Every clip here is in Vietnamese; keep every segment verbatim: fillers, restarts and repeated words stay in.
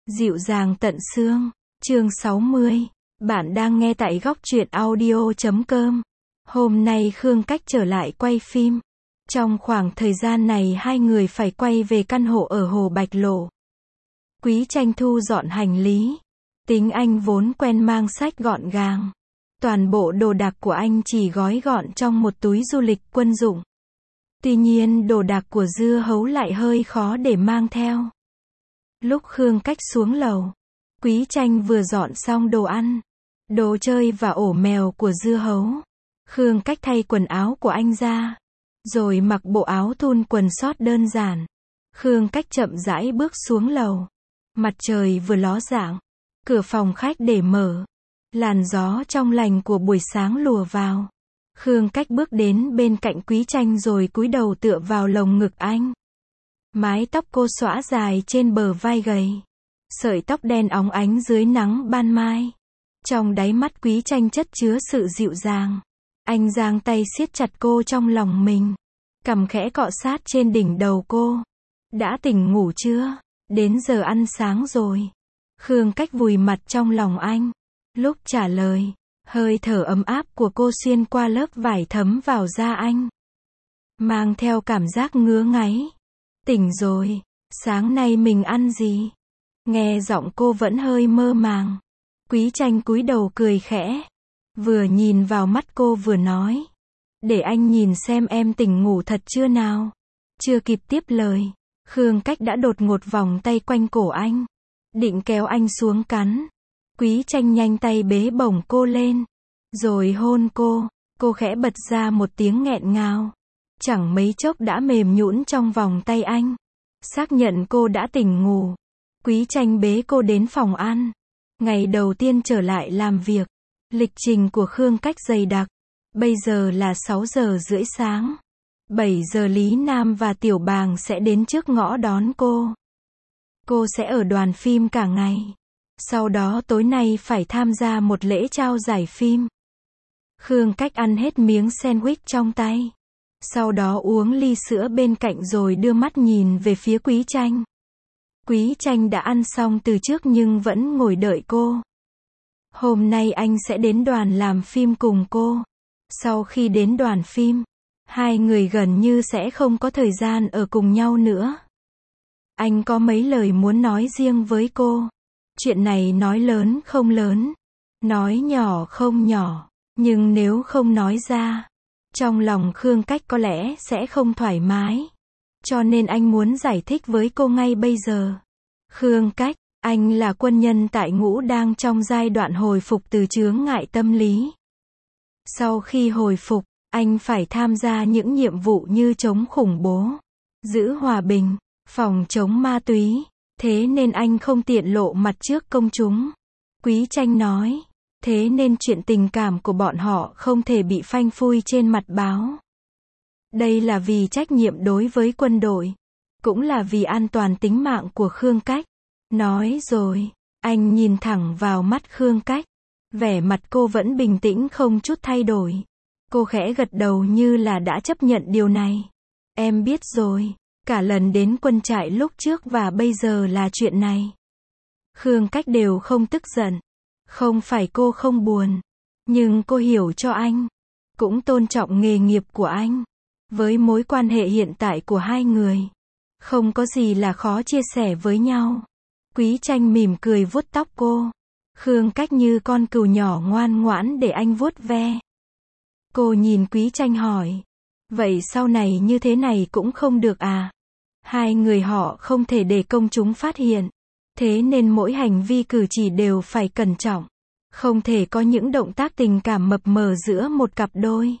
Dịu dàng tận xương. Chương sáu mươi. Bạn đang nghe tại góc truyện audio chấm com. Hôm nay Khương Cách trở lại quay phim. Trong khoảng thời gian này hai người phải quay về căn hộ ở Hồ Bạch Lộ. Quý Tranh thu dọn hành lý. Tính anh vốn quen mang sách gọn gàng. Toàn bộ đồ đạc của anh chỉ gói gọn trong một túi du lịch quân dụng. Tuy nhiên đồ đạc của Dưa Hấu lại hơi khó để mang theo. Lúc Khương Cách xuống lầu, Quý Tranh vừa dọn xong đồ ăn, đồ chơi và ổ mèo của Dưa Hấu. Khương Cách thay quần áo của anh ra, rồi mặc bộ áo thun quần sót đơn giản. Khương Cách chậm rãi bước xuống lầu. Mặt trời vừa ló dạng, cửa phòng khách để mở. Làn gió trong lành của buổi sáng lùa vào. Khương Cách bước đến bên cạnh Quý Tranh rồi cúi đầu tựa vào lồng ngực anh. Mái tóc cô xõa dài trên bờ vai gầy. Sợi tóc đen óng ánh dưới nắng ban mai. Trong đáy mắt Quý Tranh chất chứa sự dịu dàng. Anh giang tay siết chặt cô trong lòng mình. Cằm khẽ cọ sát trên đỉnh đầu cô. Đã tỉnh ngủ chưa? Đến giờ ăn sáng rồi. Khương Cách vùi mặt trong lòng anh. Lúc trả lời, hơi thở ấm áp của cô xuyên qua lớp vải thấm vào da anh. Mang theo cảm giác ngứa ngáy. Tỉnh rồi, sáng nay mình ăn gì? Nghe giọng cô vẫn hơi mơ màng. Quý Tranh cúi đầu cười khẽ. Vừa nhìn vào mắt cô vừa nói. Để anh nhìn xem em tỉnh ngủ thật chưa nào. Chưa kịp tiếp lời, Khương Cách đã đột ngột vòng tay quanh cổ anh. Định kéo anh xuống cắn. Quý Tranh nhanh tay bế bổng cô lên. Rồi hôn cô. Cô khẽ bật ra một tiếng nghẹn ngào. Chẳng mấy chốc đã mềm nhũn trong vòng tay anh. Xác nhận cô đã tỉnh ngủ. Quý Tranh bế cô đến phòng ăn. Ngày đầu tiên trở lại làm việc. Lịch trình của Khương Cách dày đặc. Bây giờ là sáu giờ rưỡi sáng. bảy giờ Lý Nam và Tiểu Bàng sẽ đến trước ngõ đón cô. Cô sẽ ở đoàn phim cả ngày. Sau đó tối nay phải tham gia một lễ trao giải phim. Khương Cách ăn hết miếng sandwich trong tay. Sau đó uống ly sữa bên cạnh rồi đưa mắt nhìn về phía Quý Tranh. Quý Tranh đã ăn xong từ trước nhưng vẫn ngồi đợi cô. Hôm nay anh sẽ đến đoàn làm phim cùng cô. Sau khi đến đoàn phim, hai người gần như sẽ không có thời gian ở cùng nhau nữa. Anh có mấy lời muốn nói riêng với cô. Chuyện này nói lớn không lớn, nói nhỏ không nhỏ, nhưng nếu không nói ra, trong lòng Khương Cách có lẽ sẽ không thoải mái. Cho nên anh muốn giải thích với cô ngay bây giờ. Khương Cách, anh là quân nhân tại ngũ đang trong giai đoạn hồi phục từ chướng ngại tâm lý. Sau khi hồi phục, anh phải tham gia những nhiệm vụ như chống khủng bố, giữ hòa bình, phòng chống ma túy. Thế nên anh không tiện lộ mặt trước công chúng. Quý Tranh nói. Thế nên chuyện tình cảm của bọn họ không thể bị phanh phui trên mặt báo. Đây là vì trách nhiệm đối với quân đội. Cũng là vì an toàn tính mạng của Khương Cách. Nói rồi, anh nhìn thẳng vào mắt Khương Cách. Vẻ mặt cô vẫn bình tĩnh không chút thay đổi. Cô khẽ gật đầu như là đã chấp nhận điều này. Em biết rồi. Cả lần đến quân trại lúc trước và bây giờ là chuyện này. Khương Cách đều không tức giận. Không phải cô không buồn. Nhưng cô hiểu cho anh. Cũng tôn trọng nghề nghiệp của anh. Với mối quan hệ hiện tại của hai người. Không có gì là khó chia sẻ với nhau. Quý Tranh mỉm cười vuốt tóc cô. Khương Cách như con cừu nhỏ ngoan ngoãn để anh vuốt ve. Cô nhìn Quý Tranh hỏi. Vậy sau này như thế này cũng không được à? Hai người họ không thể để công chúng phát hiện. Thế nên mỗi hành vi cử chỉ đều phải cẩn trọng. Không thể có những động tác tình cảm mập mờ giữa một cặp đôi.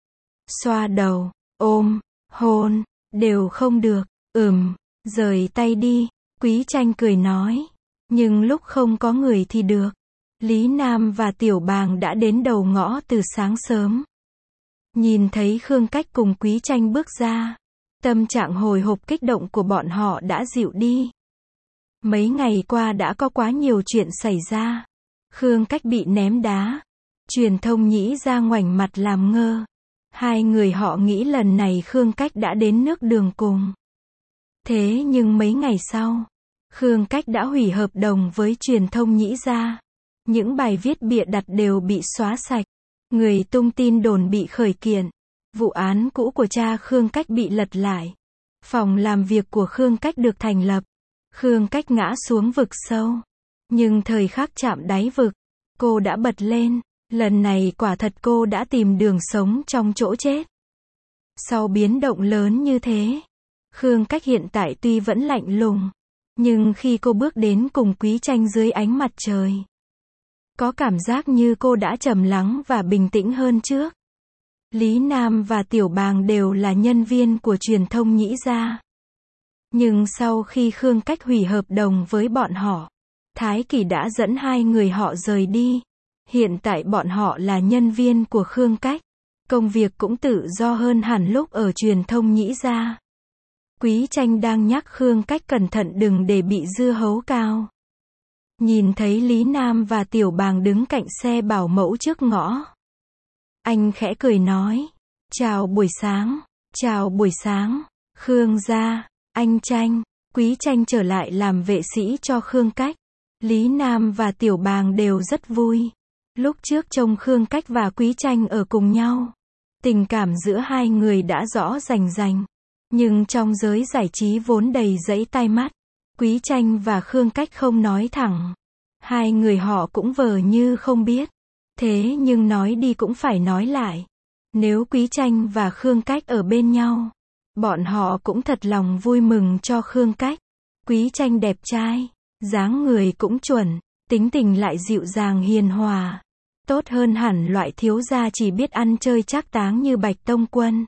Xoa đầu, ôm, hôn, đều không được. Ừm, rời tay đi. Quý Tranh cười nói. Nhưng lúc không có người thì được. Lý Nam và Tiểu Bàng đã đến đầu ngõ từ sáng sớm. Nhìn thấy Khương Cách cùng Quý Tranh bước ra. Tâm trạng hồi hộp kích động của bọn họ đã dịu đi. Mấy ngày qua đã có quá nhiều chuyện xảy ra. Khương Cách bị ném đá. Truyền thông nhĩ ra ngoảnh mặt làm ngơ. Hai người họ nghĩ lần này Khương Cách đã đến nước đường cùng. Thế nhưng mấy ngày sau, Khương Cách đã hủy hợp đồng với truyền thông Nhĩ Gia. Những bài viết bịa đặt đều bị xóa sạch. Người tung tin đồn bị khởi kiện. Vụ án cũ của cha Khương Cách bị lật lại. Phòng làm việc của Khương Cách được thành lập. Khương Cách ngã xuống vực sâu. Nhưng thời khắc chạm đáy vực, cô đã bật lên. Lần này quả thật cô đã tìm đường sống trong chỗ chết. Sau biến động lớn như thế, Khương Cách hiện tại tuy vẫn lạnh lùng, nhưng khi cô bước đến cùng Quý Tranh dưới ánh mặt trời, có cảm giác như cô đã trầm lắng và bình tĩnh hơn trước. Lý Nam và Tiểu Bàng đều là nhân viên của truyền thông Nhĩ Gia. Nhưng sau khi Khương Cách hủy hợp đồng với bọn họ, Thái Kỳ đã dẫn hai người họ rời đi. Hiện tại bọn họ là nhân viên của Khương Cách. Công việc cũng tự do hơn hẳn lúc ở truyền thông Nhĩ Gia. Quý Tranh đang nhắc Khương Cách cẩn thận đừng để bị dưa hấu cao. Nhìn thấy Lý Nam và Tiểu Bàng đứng cạnh xe bảo mẫu trước ngõ. Anh khẽ cười nói. Chào buổi sáng. Chào buổi sáng. Khương gia. Anh Tranh. Quý Tranh trở lại làm vệ sĩ cho Khương Cách. Lý Nam và Tiểu Bàng đều rất vui. Lúc trước trông Khương Cách và Quý Tranh ở cùng nhau, tình cảm giữa hai người đã rõ rành rành. Nhưng trong giới giải trí vốn đầy dẫy tai mắt, Quý Tranh và Khương Cách không nói thẳng. Hai người họ cũng vờ như không biết. Thế nhưng nói đi cũng phải nói lại. Nếu Quý Tranh và Khương Cách ở bên nhau, bọn họ cũng thật lòng vui mừng cho Khương Cách. Quý Tranh đẹp trai, dáng người cũng chuẩn, tính tình lại dịu dàng hiền hòa. Tốt hơn hẳn loại thiếu gia chỉ biết ăn chơi trác táng như Bạch Tông Quân.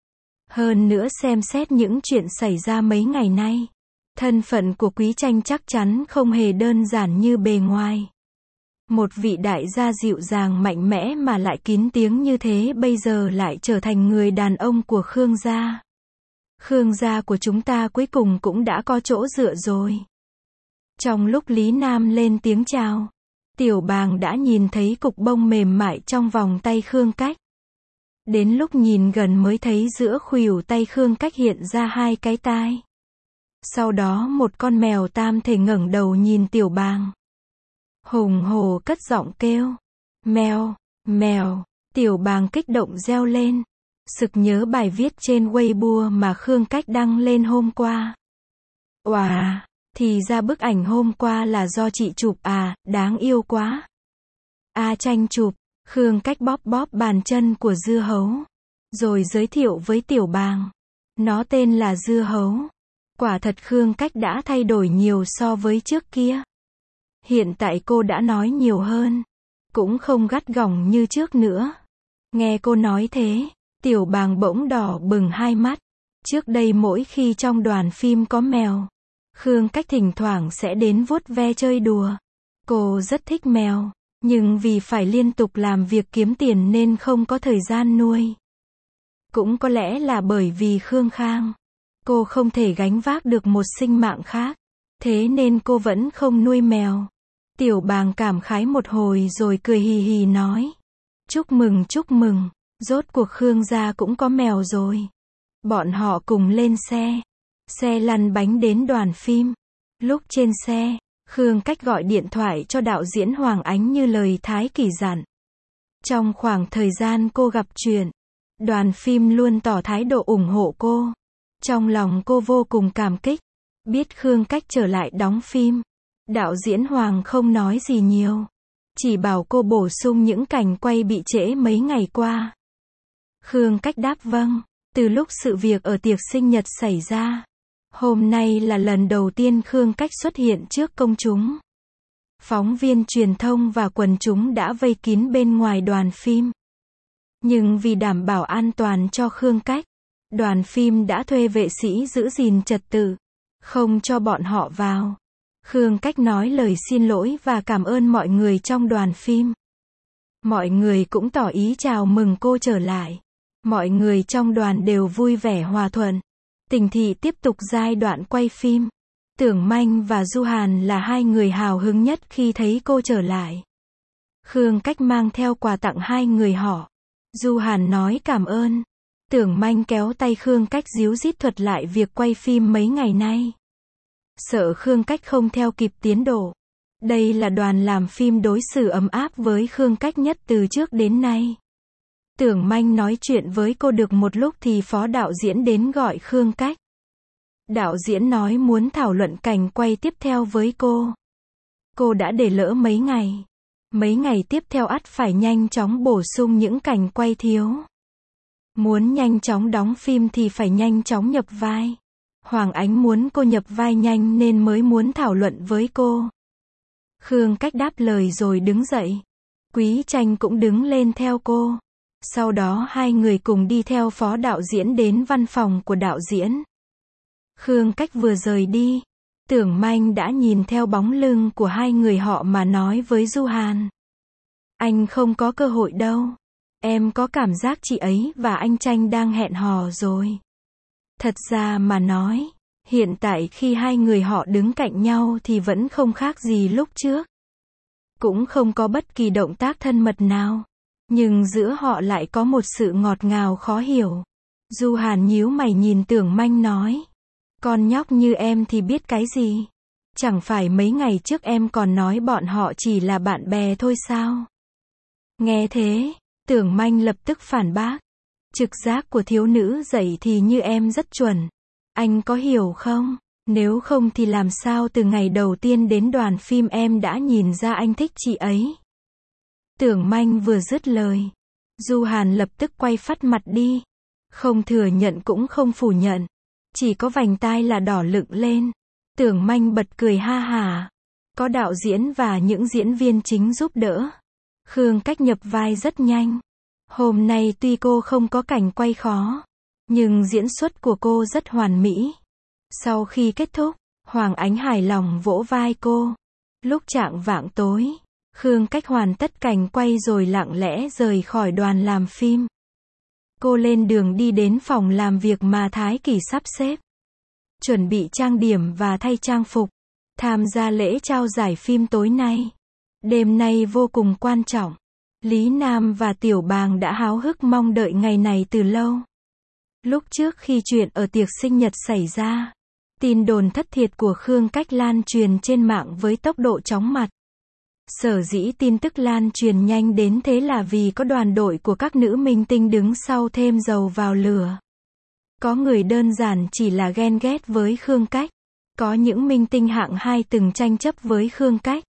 Hơn nữa xem xét những chuyện xảy ra mấy ngày nay, thân phận của Quý Tranh chắc chắn không hề đơn giản như bề ngoài. Một vị đại gia dịu dàng mạnh mẽ mà lại kín tiếng như thế bây giờ lại trở thành người đàn ông của Khương gia. Khương gia của chúng ta cuối cùng cũng đã có chỗ dựa rồi. Trong lúc Lý Nam lên tiếng chào, Tiểu Bàng đã nhìn thấy cục bông mềm mại trong vòng tay Khương Cách. Đến lúc nhìn gần mới thấy giữa khuỷu tay Khương Cách hiện ra hai cái tai. Sau đó một con mèo tam thể ngẩng đầu nhìn Tiểu Bàng. Hùng hổ cất giọng kêu. Mèo, mèo. Tiểu Bàng kích động reo lên. Sực nhớ bài viết trên Weibo mà Khương Cách đăng lên hôm qua. Oà, thì ra bức ảnh hôm qua là do chị chụp à, đáng yêu quá. A Tranh chụp. Khương Cách bóp bóp bàn chân của dưa hấu, rồi giới thiệu với Tiểu Bàng. Nó tên là dưa hấu. Quả thật Khương Cách đã thay đổi nhiều so với trước kia. Hiện tại cô đã nói nhiều hơn, cũng không gắt gỏng như trước nữa. Nghe cô nói thế, Tiểu Bàng bỗng đỏ bừng hai mắt. Trước đây mỗi khi trong đoàn phim có mèo, Khương Cách thỉnh thoảng sẽ đến vuốt ve chơi đùa. Cô rất thích mèo, nhưng vì phải liên tục làm việc kiếm tiền nên không có thời gian nuôi. Cũng có lẽ là bởi vì Khương Khang, cô không thể gánh vác được một sinh mạng khác, thế nên cô vẫn không nuôi mèo. Tiểu Bàng cảm khái một hồi rồi cười hì hì nói. Chúc mừng chúc mừng, rốt cuộc Khương gia cũng có mèo rồi. Bọn họ cùng lên xe. Xe lăn bánh đến đoàn phim. Lúc trên xe, Khương Cách gọi điện thoại cho đạo diễn Hoàng Ánh như lời Thái Kỳ dặn. Trong khoảng thời gian cô gặp chuyện, đoàn phim luôn tỏ thái độ ủng hộ cô. Trong lòng cô vô cùng cảm kích. Biết Khương Cách trở lại đóng phim, đạo diễn Hoàng không nói gì nhiều, chỉ bảo cô bổ sung những cảnh quay bị trễ mấy ngày qua. Khương Cách đáp vâng. Từ lúc sự việc ở tiệc sinh nhật xảy ra, hôm nay là lần đầu tiên Khương Cách xuất hiện trước công chúng. Phóng viên truyền thông và quần chúng đã vây kín bên ngoài đoàn phim. Nhưng vì đảm bảo an toàn cho Khương Cách, đoàn phim đã thuê vệ sĩ giữ gìn trật tự, không cho bọn họ vào. Khương Cách nói lời xin lỗi và cảm ơn mọi người trong đoàn phim. Mọi người cũng tỏ ý chào mừng cô trở lại. Mọi người trong đoàn đều vui vẻ hòa thuận. Tình thị tiếp tục giai đoạn quay phim. Tưởng Manh và Du Hàn là hai người hào hứng nhất khi thấy cô trở lại. Khương Cách mang theo quà tặng hai người họ. Du Hàn nói cảm ơn. Tưởng Manh kéo tay Khương Cách díu dít thuật lại việc quay phim mấy ngày nay. sợ Khương Cách không theo kịp tiến độ. Đây là đoàn làm phim đối xử ấm áp với Khương Cách nhất từ trước đến nay. Tưởng Manh nói chuyện với cô được một lúc thì phó đạo diễn đến gọi Khương Cách. Đạo diễn nói muốn thảo luận cảnh quay tiếp theo với cô. Cô đã để lỡ mấy ngày. Mấy ngày tiếp theo ắt phải nhanh chóng bổ sung những cảnh quay thiếu. Muốn nhanh chóng đóng phim thì phải nhanh chóng nhập vai. Hoàng Ánh muốn cô nhập vai nhanh nên mới muốn thảo luận với cô. Khương Cách đáp lời rồi đứng dậy. Quý Tranh cũng đứng lên theo cô. Sau đó hai người cùng đi theo phó đạo diễn đến văn phòng của đạo diễn. Khương Cách vừa rời đi, Tưởng Manh đã nhìn theo bóng lưng của hai người họ mà nói với Du Hàn. Anh không có cơ hội đâu. Em có cảm giác chị ấy và anh Tranh đang hẹn hò rồi. Thật ra mà nói, hiện tại khi hai người họ đứng cạnh nhau thì vẫn không khác gì lúc trước. Cũng không có bất kỳ động tác thân mật nào. Nhưng giữa họ lại có một sự ngọt ngào khó hiểu. Du Hàn nhíu mày nhìn Tưởng Manh nói. Con nhóc như em thì biết cái gì? Chẳng phải mấy ngày trước em còn nói bọn họ chỉ là bạn bè thôi sao? Nghe thế, Tưởng Manh lập tức phản bác. Trực giác của thiếu nữ dậy thì như em rất chuẩn. Anh có hiểu không? Nếu không thì làm sao từ ngày đầu tiên đến đoàn phim em đã nhìn ra anh thích chị ấy? Tưởng Manh vừa dứt lời, Du Hàn lập tức quay phắt mặt đi. Không thừa nhận cũng không phủ nhận. Chỉ có vành tai là đỏ lựng lên. Tưởng Manh bật cười ha hả. Có đạo diễn và những diễn viên chính giúp đỡ. Khương Cách nhập vai rất nhanh. Hôm nay tuy cô không có cảnh quay khó, nhưng diễn xuất của cô rất hoàn mỹ. Sau khi kết thúc, Hoàng Ánh hài lòng vỗ vai cô. Lúc chạng vạng tối, Khương Cách hoàn tất cảnh quay rồi lặng lẽ rời khỏi đoàn làm phim. Cô lên đường đi đến phòng làm việc mà Thái Kỳ sắp xếp. Chuẩn bị trang điểm và thay trang phục. Tham gia lễ trao giải phim tối nay. Đêm nay vô cùng quan trọng. Lý Nam và Tiểu Bàng đã háo hức mong đợi ngày này từ lâu. Lúc trước khi chuyện ở tiệc sinh nhật xảy ra, tin đồn thất thiệt của Khương Cách lan truyền trên mạng với tốc độ chóng mặt. Sở dĩ tin tức lan truyền nhanh đến thế là vì có đoàn đội của các nữ minh tinh đứng sau thêm dầu vào lửa. Có người đơn giản chỉ là ghen ghét với Khương Cách. Có những minh tinh hạng hai từng tranh chấp với Khương Cách.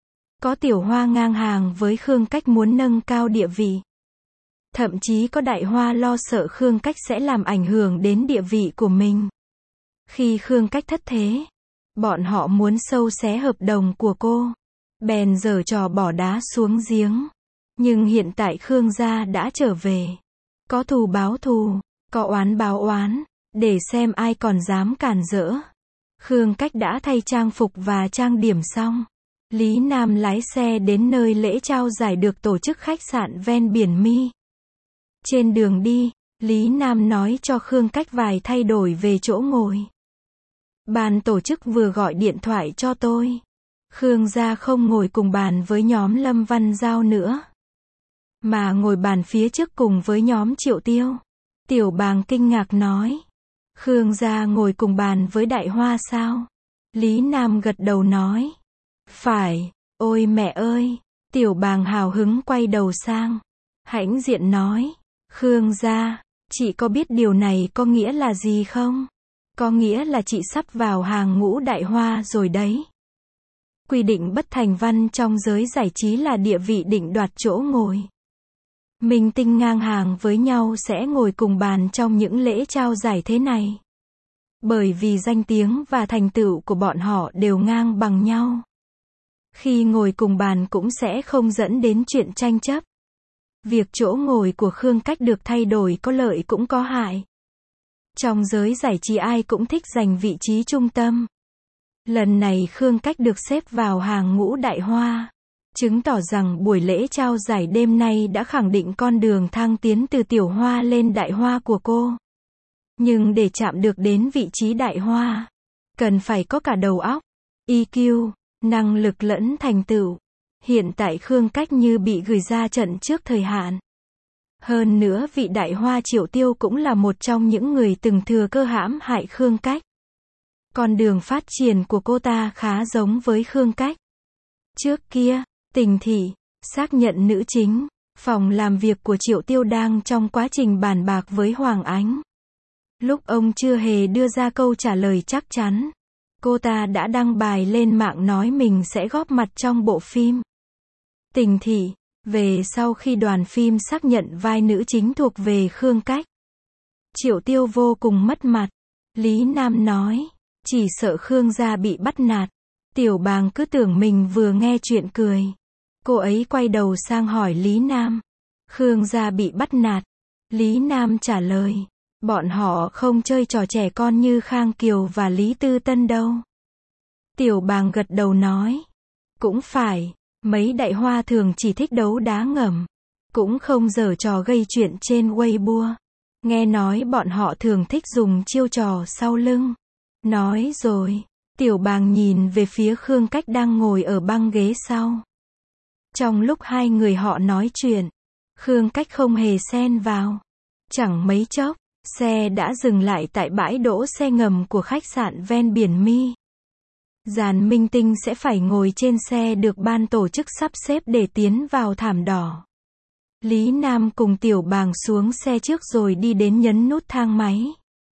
Có tiểu hoa ngang hàng với Khương Cách muốn nâng cao địa vị. Thậm chí có đại hoa lo sợ Khương Cách sẽ làm ảnh hưởng đến địa vị của mình. Khi Khương Cách thất thế, bọn họ muốn sâu xé hợp đồng của cô. Bèn giở trò bỏ đá xuống giếng. Nhưng hiện tại Khương gia đã trở về. Có thù báo thù, có oán báo oán, để xem ai còn dám cản rỡ. Khương Cách đã thay trang phục và trang điểm xong. Lý Nam lái xe đến nơi lễ trao giải được tổ chức khách sạn ven biển Mi. Trên đường đi, Lý Nam nói cho Khương Cách vài thay đổi về chỗ ngồi. Ban tổ chức vừa gọi điện thoại cho tôi. Khương gia không ngồi cùng bàn với nhóm Lâm Văn Giao nữa, mà ngồi bàn phía trước cùng với nhóm Triệu Tiêu. Tiểu Bàng kinh ngạc nói. Khương gia ngồi cùng bàn với Đại Hoa sao? Lý Nam gật đầu nói. Phải, ôi mẹ ơi. Tiểu Bàng hào hứng quay đầu sang. Hãnh diện nói. Khương gia, chị có biết điều này có nghĩa là gì không? Có nghĩa là chị sắp vào hàng ngũ Đại Hoa rồi đấy. Quy định bất thành văn trong giới giải trí là địa vị định đoạt chỗ ngồi. Minh tinh ngang hàng với nhau sẽ ngồi cùng bàn trong những lễ trao giải thế này. Bởi vì danh tiếng và thành tựu của bọn họ đều ngang bằng nhau. Khi ngồi cùng bàn cũng sẽ không dẫn đến chuyện tranh chấp. Việc chỗ ngồi của Khương Cách được thay đổi có lợi cũng có hại. Trong giới giải trí ai cũng thích giành vị trí trung tâm. Lần này Khương Cách được xếp vào hàng ngũ Đại Hoa, chứng tỏ rằng buổi lễ trao giải đêm nay đã khẳng định con đường thăng tiến từ tiểu hoa lên đại hoa của cô. Nhưng để chạm được đến vị trí đại hoa, cần phải có cả đầu óc, e quy, năng lực lẫn thành tựu. Hiện tại Khương Cách như bị gửi ra trận trước thời hạn. Hơn nữa vị đại hoa Triệu Tiêu cũng là một trong những người từng thừa cơ hãm hại Khương Cách. Con đường phát triển của cô ta khá giống với Khương Cách. Trước kia, Tình Thị, xác nhận nữ chính, phòng làm việc của Triệu Tiêu đang trong quá trình bàn bạc với Hoàng Ánh. Lúc ông chưa hề đưa ra câu trả lời chắc chắn, cô ta đã đăng bài lên mạng nói mình sẽ góp mặt trong bộ phim Tình Thị. Về sau khi đoàn phim xác nhận vai nữ chính thuộc về Khương Cách, Triệu Tiêu vô cùng mất mặt. Lý Nam nói, chỉ sợ Khương gia bị bắt nạt. Tiểu Bàng cứ tưởng mình vừa nghe chuyện cười. Cô ấy quay đầu sang hỏi Lý Nam, Khương gia bị bắt nạt. Lý Nam trả lời, bọn họ không chơi trò trẻ con như Khang Kiều và Lý Tư Tân đâu. Tiểu Bàng gật đầu nói, cũng phải, mấy đại hoa thường chỉ thích đấu đá ngầm, cũng không giở trò gây chuyện trên Weibo. Nghe nói bọn họ thường thích dùng chiêu trò sau lưng. Nói rồi, Tiểu Bàng nhìn về phía Khương Cách đang ngồi ở băng ghế sau. Trong lúc hai người họ nói chuyện, Khương Cách không hề xen vào. Chẳng mấy chốc, xe đã dừng lại tại bãi đỗ xe ngầm của khách sạn ven biển Mi. Dàn minh tinh sẽ phải ngồi trên xe được ban tổ chức sắp xếp để tiến vào thảm đỏ. Lý Nam cùng Tiểu Bàng xuống xe trước rồi đi đến nhấn nút thang máy.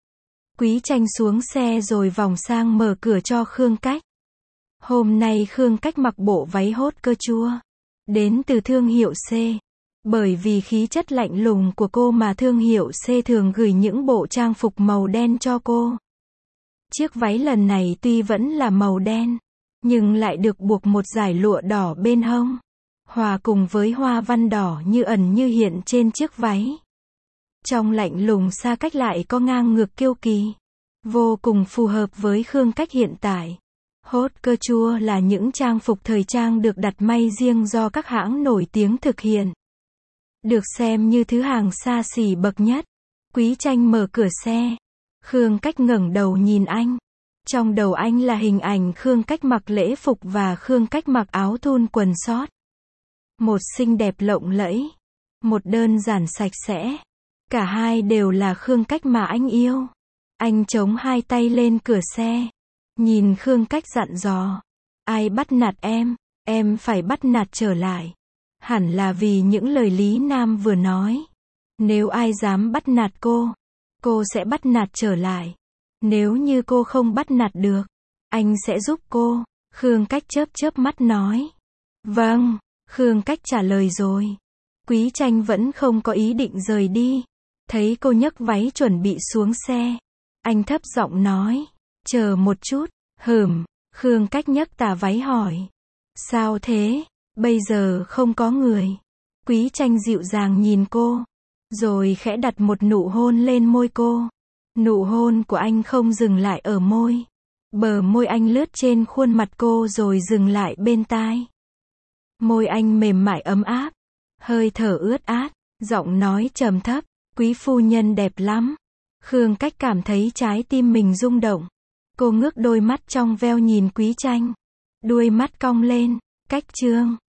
Quý Tranh xuống xe rồi vòng sang mở cửa cho Khương Cách. Hôm nay Khương Cách mặc bộ váy hốt cơ chua, đến từ thương hiệu C. Bởi vì khí chất lạnh lùng của cô mà thương hiệu C thường gửi những bộ trang phục màu đen cho cô. Chiếc váy lần này tuy vẫn là màu đen, nhưng lại được buộc một dải lụa đỏ bên hông, hòa cùng với hoa văn đỏ như ẩn như hiện trên chiếc váy. Trong lạnh lùng xa cách lại có ngang ngược kiêu kỳ, vô cùng phù hợp với Khương Cách hiện tại. Hốt cơ chua là những trang phục thời trang được đặt may riêng do các hãng nổi tiếng thực hiện. Được xem như thứ hàng xa xỉ bậc nhất. Quý Tranh mở cửa xe. Khương Cách ngẩng đầu nhìn anh. Trong đầu anh là hình ảnh Khương Cách mặc lễ phục và Khương Cách mặc áo thun quần sót. Một xinh đẹp lộng lẫy, một đơn giản sạch sẽ. Cả hai đều là Khương Cách mà anh yêu. Anh chống hai tay lên cửa xe, nhìn Khương Cách dặn dò, ai bắt nạt em, em phải bắt nạt trở lại. Hẳn là vì những lời Lý Nam vừa nói. Nếu ai dám bắt nạt cô, cô sẽ bắt nạt trở lại. Nếu như cô không bắt nạt được, anh sẽ giúp cô. Khương Cách chớp chớp mắt nói. Vâng, Khương Cách trả lời rồi. Quý Tranh vẫn không có ý định rời đi. Thấy cô nhấc váy chuẩn bị xuống xe, anh thấp giọng nói, chờ một chút. Hừm. Khương Cách nhấc tà váy hỏi, sao thế, bây giờ không có người. Quý Tranh dịu dàng nhìn cô, rồi khẽ đặt một nụ hôn lên môi cô. Nụ hôn của anh không dừng lại ở môi. Bờ môi anh lướt trên khuôn mặt cô rồi dừng lại bên tai. Môi anh mềm mại ấm áp, hơi thở ướt át, giọng nói trầm thấp, quý phu nhân đẹp lắm. Khương Cách cảm thấy trái tim mình rung động. Cô ngước đôi mắt trong veo nhìn Quý Tranh. Đuôi mắt cong lên, Cách Trương.